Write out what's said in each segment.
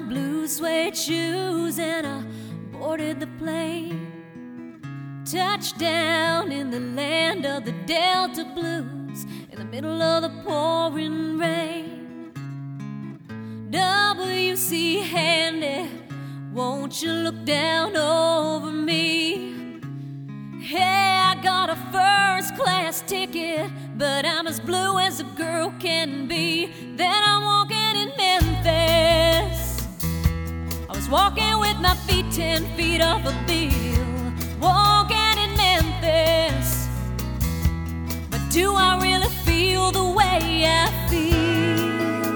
blue suede shoes and I boarded the plane. Touchdown in the land of the Delta Blues in the middle of the pouring rain. W.C. Handy, won't you look down over me? Hey, I got a first-class ticket, but I'm as blue as a girl can be. Then I'm walking in Memphis. I was walking with my feet 10 feet off a bill, walking in Memphis. But do I really feel the way I feel?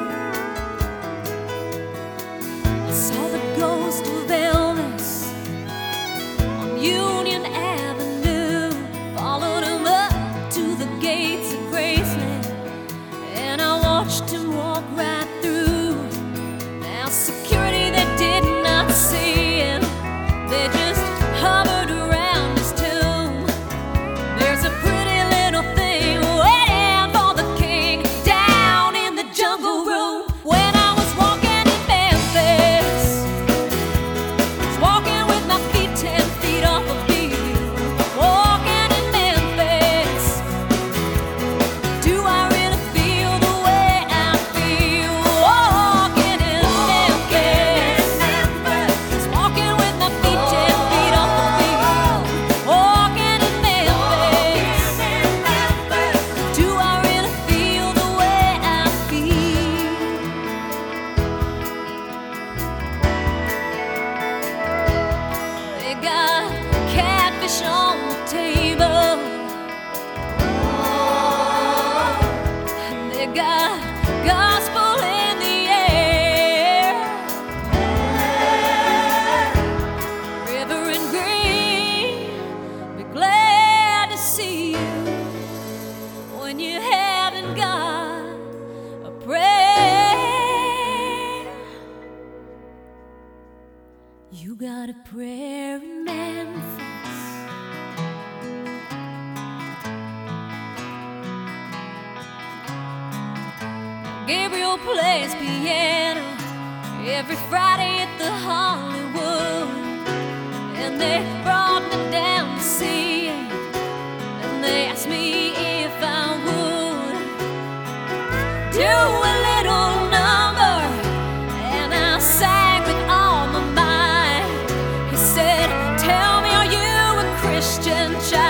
I saw the ghost of Elvis on Union Avenue, followed him up to the gates of Graceland, and I watched him walk right through. Now security, they did not see him, they just hovered around his tomb. There's a pretty little thing waiting for the king down in the jungle room. When I was walking in Memphis, I was walking with my feet 10 feet off a bill, walking in Memphis. Do I really feel the way I feel? Walking in Memphis, I was walking with my feet 10 feet off a bill, walking in Memphis. Do I really feel the way I feel? They got catfish on the table, and they got gospel in the air. Reverend Green, be glad to see you when you haven't got a prayer. You got a prayer in Memphis. Gabriel plays piano every Friday at the Hollywood, and they brought me down to see him, and they asked me if I would do a little number, and I sang with all my might. He said, "Tell me, are you a Christian child?"